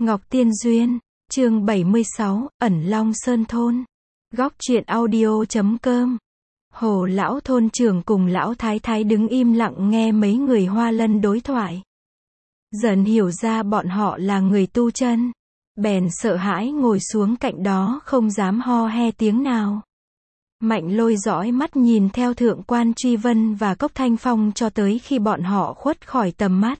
Ngọc Tiên Duyên, chương 76, Ẩn Long Sơn Thôn. Góc truyện audio.com. Hồ lão thôn trưởng cùng lão thái thái đứng im lặng nghe mấy người Hoa Lân đối thoại. Dần hiểu ra bọn họ là người tu chân, bèn sợ hãi ngồi xuống cạnh đó không dám ho he tiếng nào. Mạnh Lôi dõi mắt nhìn theo Thượng quan Truy Vân và Cốc Thanh Phong cho tới khi bọn họ khuất khỏi tầm mắt.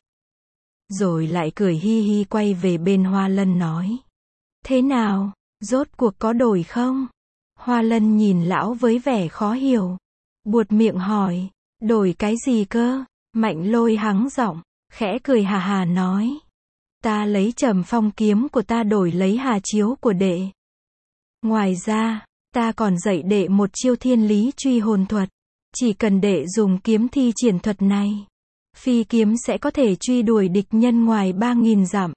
Rồi lại cười hi hi quay về bên Hoa Lân nói. Thế nào, rốt cuộc có đổi không? Hoa Lân nhìn lão với vẻ khó hiểu. Buột miệng hỏi, đổi cái gì cơ? Mạnh Lôi hắng giọng, khẽ cười hà hà nói. Ta lấy Trầm Phong kiếm của ta đổi lấy Hà Chiếu của đệ. Ngoài ra, ta còn dạy đệ một chiêu Thiên Lý Truy Hồn thuật. Chỉ cần đệ dùng kiếm thi triển thuật này, phi kiếm sẽ có thể truy đuổi địch nhân ngoài 3.000 dặm.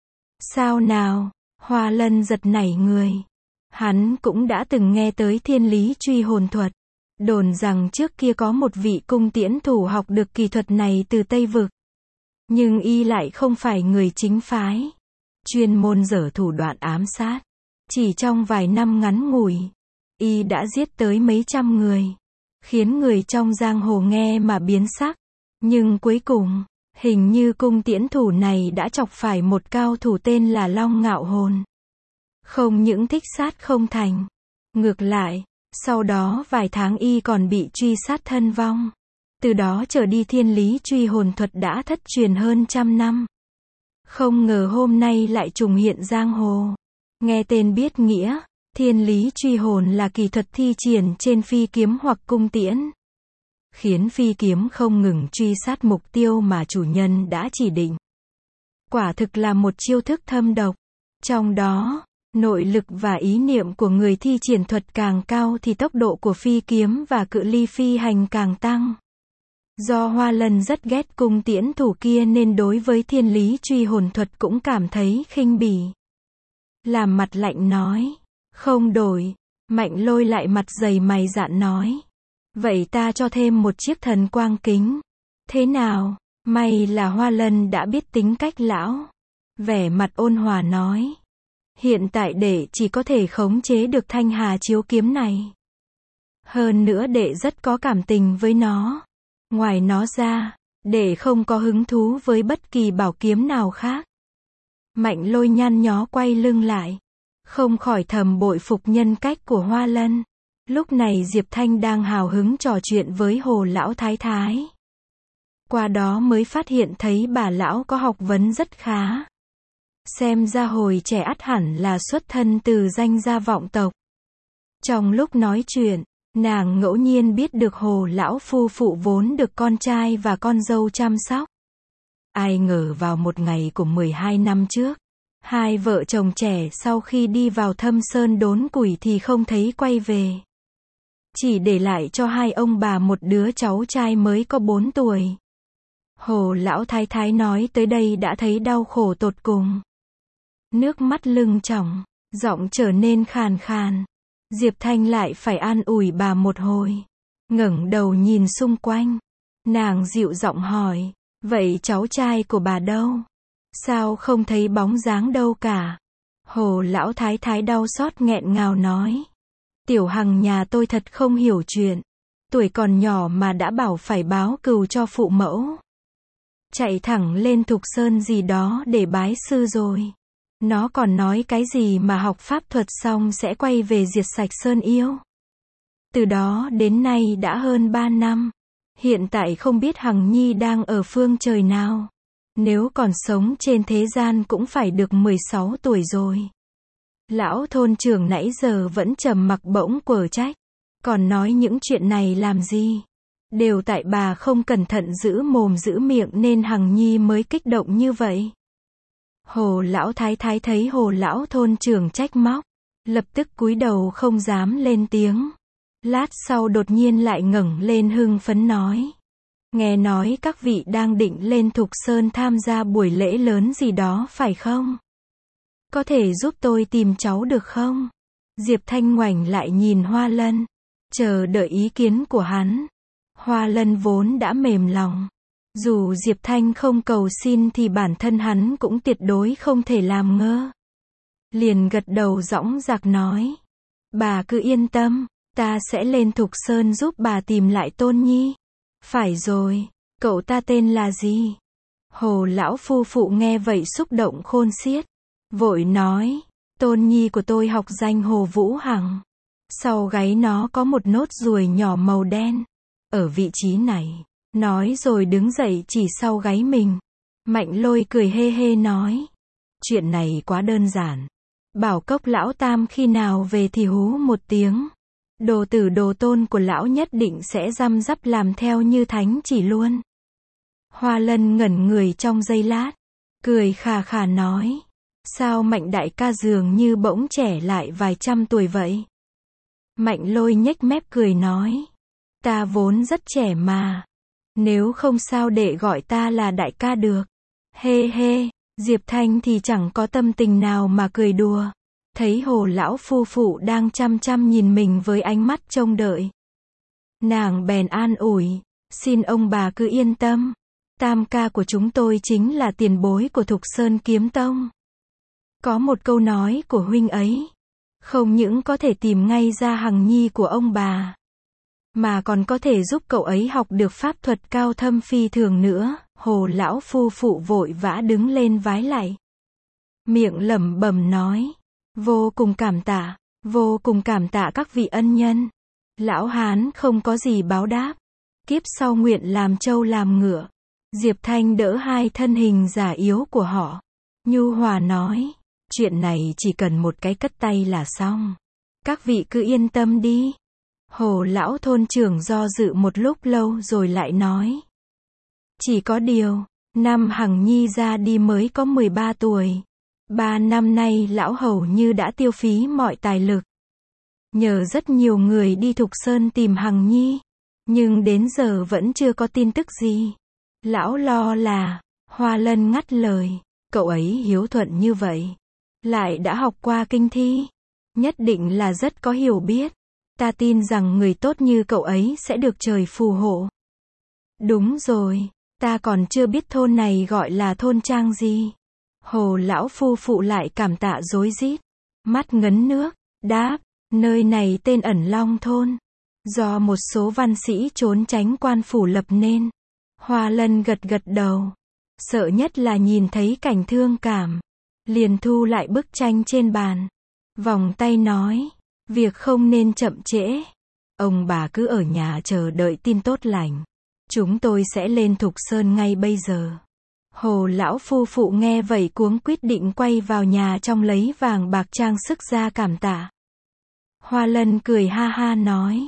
Sao nào? Hoa Lân giật nảy người. Hắn cũng đã từng nghe tới Thiên Lý Truy Hồn thuật. Đồn rằng trước kia có một vị cung tiễn thủ học được kỳ thuật này từ Tây Vực. Nhưng y lại không phải người chính phái. Chuyên môn dở thủ đoạn ám sát. Chỉ trong vài năm ngắn ngủi, y đã giết tới mấy trăm người. Khiến người trong giang hồ nghe mà biến sắc. Nhưng cuối cùng, hình như cung tiễn thủ này đã chọc phải một cao thủ tên là Long Ngạo Hồn. Không những thích sát không thành. Ngược lại, sau đó vài tháng y còn bị truy sát thân vong. Từ đó trở đi Thiên Lý Truy Hồn thuật đã thất truyền hơn 100 năm. Không ngờ hôm nay lại trùng hiện giang hồ. Nghe tên biết nghĩa, Thiên Lý Truy Hồn là kỳ thuật thi triển trên phi kiếm hoặc cung tiễn. Khiến phi kiếm không ngừng truy sát mục tiêu mà chủ nhân đã chỉ định. Quả thực là một chiêu thức thâm độc. Trong đó, nội lực và ý niệm của người thi triển thuật càng cao thì tốc độ của phi kiếm và cự ly phi hành càng tăng. Do Hoa Lân rất ghét cung tiễn thủ kia nên đối với Thiên Lý Truy Hồn thuật cũng cảm thấy khinh bỉ. Làm mặt lạnh nói, không đổi. Mạnh Lôi lại mặt dày mày dạn nói. Vậy ta cho thêm một chiếc thần quang kính. Thế nào? May là Hoa Lân đã biết tính cách lão. Vẻ mặt ôn hòa nói. Hiện tại đệ chỉ có thể khống chế được thanh Hà Chiếu kiếm này. Hơn nữa đệ rất có cảm tình với nó. Ngoài nó ra, đệ không có hứng thú với bất kỳ bảo kiếm nào khác. Mạnh Lôi nhăn nhó quay lưng lại. Không khỏi thầm bội phục nhân cách của Hoa Lân. Lúc này Diệp Thanh đang hào hứng trò chuyện với Hồ lão thái thái. Qua đó mới phát hiện thấy bà lão có học vấn rất khá. Xem ra hồi trẻ ắt hẳn là xuất thân từ danh gia vọng tộc. Trong lúc nói chuyện, nàng ngẫu nhiên biết được Hồ lão phu phụ vốn được con trai và con dâu chăm sóc. Ai ngờ vào một ngày của 12 năm trước, hai vợ chồng trẻ sau khi đi vào Thâm Sơn đốn củi thì không thấy quay về. Chỉ để lại cho hai ông bà một đứa cháu trai mới có 4 tuổi. Hồ lão thái thái nói tới đây đã thấy đau khổ tột cùng. Nước mắt lưng tròng, giọng trở nên khàn khàn. Diệp Thanh lại phải an ủi bà một hồi. Ngẩng đầu nhìn xung quanh. Nàng dịu giọng hỏi, vậy cháu trai của bà đâu? Sao không thấy bóng dáng đâu cả? Hồ lão thái thái đau xót nghẹn ngào nói. Tiểu Hằng nhà tôi thật không hiểu chuyện. Tuổi còn nhỏ mà đã bảo phải báo cừu cho phụ mẫu. Chạy thẳng lên Thục Sơn gì đó để bái sư rồi. Nó còn nói cái gì mà học pháp thuật xong sẽ quay về diệt sạch Sơn Yêu. Từ đó đến nay đã hơn 3 năm. Hiện tại không biết Hằng Nhi đang ở phương trời nào. Nếu còn sống trên thế gian cũng phải được 16 tuổi rồi. Lão thôn trưởng nãy giờ vẫn trầm mặc bỗng quở trách. Còn nói những chuyện này làm gì? Đều tại bà không cẩn thận giữ mồm giữ miệng nên Hằng Nhi mới kích động như vậy. Hồ lão thái thái thấy Hồ lão thôn trưởng trách móc. Lập tức cúi đầu không dám lên tiếng. Lát sau đột nhiên lại ngẩng lên hưng phấn nói. Nghe nói các vị đang định lên Thục Sơn tham gia buổi lễ lớn gì đó phải không? Có thể giúp tôi tìm cháu được không? Diệp Thanh ngoảnh lại nhìn Hoa Lân, chờ đợi ý kiến của hắn. Hoa Lân vốn đã mềm lòng, Dù Diệp Thanh không cầu xin thì bản thân hắn cũng tuyệt đối không thể làm ngơ. Liền gật đầu dõng dạc nói. Bà cứ yên tâm, ta sẽ lên Thục Sơn giúp bà tìm lại Tôn Nhi. Phải rồi, cậu ta tên là gì? Hồ lão phu phụ nghe vậy xúc động khôn xiết. Vội nói, Tôn Nhi của tôi học danh Hồ Vũ Hằng. Sau gáy nó có một nốt ruồi nhỏ màu đen. Ở vị trí này. Nói rồi đứng dậy chỉ sau gáy mình. Mạnh Lôi cười hê hê nói. Chuyện này quá đơn giản. Bảo Cốc lão tam khi nào về thì hú một tiếng. Đồ tử đồ tôn của lão nhất định sẽ răm rắp làm theo như thánh chỉ luôn. Hoa Lân ngẩn người trong giây lát. Cười khà khà nói. Sao Mạnh đại ca dường như bỗng trẻ lại vài trăm tuổi vậy? Mạnh Lôi nhếch mép cười nói. Ta vốn rất trẻ mà. Nếu không sao để gọi ta là đại ca được. Hê hê, Diệp Thanh thì chẳng có tâm tình nào mà cười đùa. Thấy Hồ lão phu phụ đang chăm chăm nhìn mình với ánh mắt trông đợi. Nàng bèn an ủi, xin ông bà cứ yên tâm. Tam ca của chúng tôi chính là tiền bối của Thục Sơn Kiếm Tông. Có một câu nói của huynh ấy. Không những có thể tìm ngay ra Hằng Nhi của ông bà. Mà còn có thể giúp cậu ấy học được pháp thuật cao thâm phi thường nữa. Hồ lão phu phụ vội vã đứng lên vái lạy. Miệng lẩm bẩm nói. Vô cùng cảm tạ các vị ân nhân. Lão Hán không có gì báo đáp. Kiếp sau nguyện làm trâu làm ngựa. Diệp Thanh đỡ hai thân hình già yếu của họ. Nhu hòa nói. Chuyện này chỉ cần một cái cất tay là xong. Các vị cứ yên tâm đi. Hồ lão thôn trưởng do dự một lúc lâu rồi lại nói. Chỉ có điều, năm Hằng Nhi ra đi mới có 13 tuổi. 3 năm nay lão hầu như đã tiêu phí mọi tài lực. Nhờ rất nhiều người đi Thục Sơn tìm Hằng Nhi. Nhưng đến giờ vẫn chưa có tin tức gì. Lão lo là, Hoa Lân ngắt lời, cậu ấy hiếu thuận như vậy. Lại đã học qua kinh thi. Nhất định là rất có hiểu biết. Ta tin rằng người tốt như cậu ấy sẽ được trời phù hộ. Đúng rồi, ta còn chưa biết thôn này gọi là thôn trang gì. Hồ lão phu phụ lại cảm tạ rối rít. Mắt ngấn nước, đáp, nơi này tên Ẩn Long thôn. Do một số văn sĩ trốn tránh quan phủ lập nên. Hoa Lân gật gật đầu. Sợ nhất là nhìn thấy cảnh thương cảm. Liền thu lại bức tranh trên bàn. Vòng tay nói. Việc không nên chậm trễ. Ông bà cứ ở nhà chờ đợi tin tốt lành. Chúng tôi sẽ lên Thục Sơn ngay bây giờ. Hồ lão phu phụ nghe vậy cuống quyết định quay vào nhà trong lấy vàng bạc trang sức ra cảm tạ. Hoa Lân cười ha ha nói.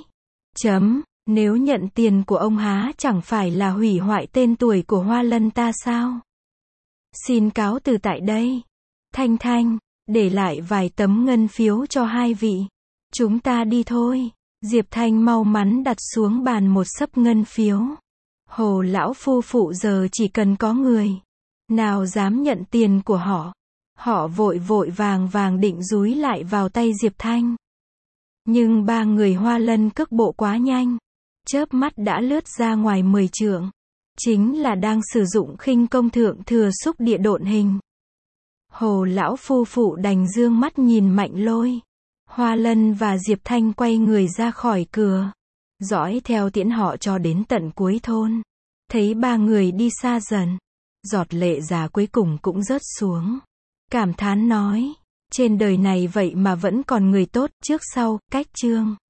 Nếu nhận tiền của ông há chẳng phải là hủy hoại tên tuổi của Hoa Lân ta sao? Xin cáo từ tại đây. Thanh, để lại vài tấm ngân phiếu cho hai vị. Chúng ta đi thôi. Diệp Thanh mau mắn đặt xuống bàn một xấp ngân phiếu. Hồ lão phu phụ giờ chỉ cần có người nào dám nhận tiền của họ. Họ vội vàng định dúi lại vào tay Diệp Thanh. Nhưng ba người Hoa Lân cước bộ quá nhanh. Chớp mắt đã lướt ra ngoài 10 trượng. Chính là đang sử dụng khinh công thượng thừa xúc địa độn hình. Hồ lão phu phụ đành dương mắt nhìn Mạnh Lôi. Hoa Lân và Diệp Thanh quay người ra khỏi cửa. Dõi theo tiễn họ cho đến tận cuối thôn. Thấy ba người đi xa dần. Giọt lệ già cuối cùng cũng rớt xuống. Cảm thán nói. Trên đời này vậy mà vẫn còn người tốt trước sau, cách chương.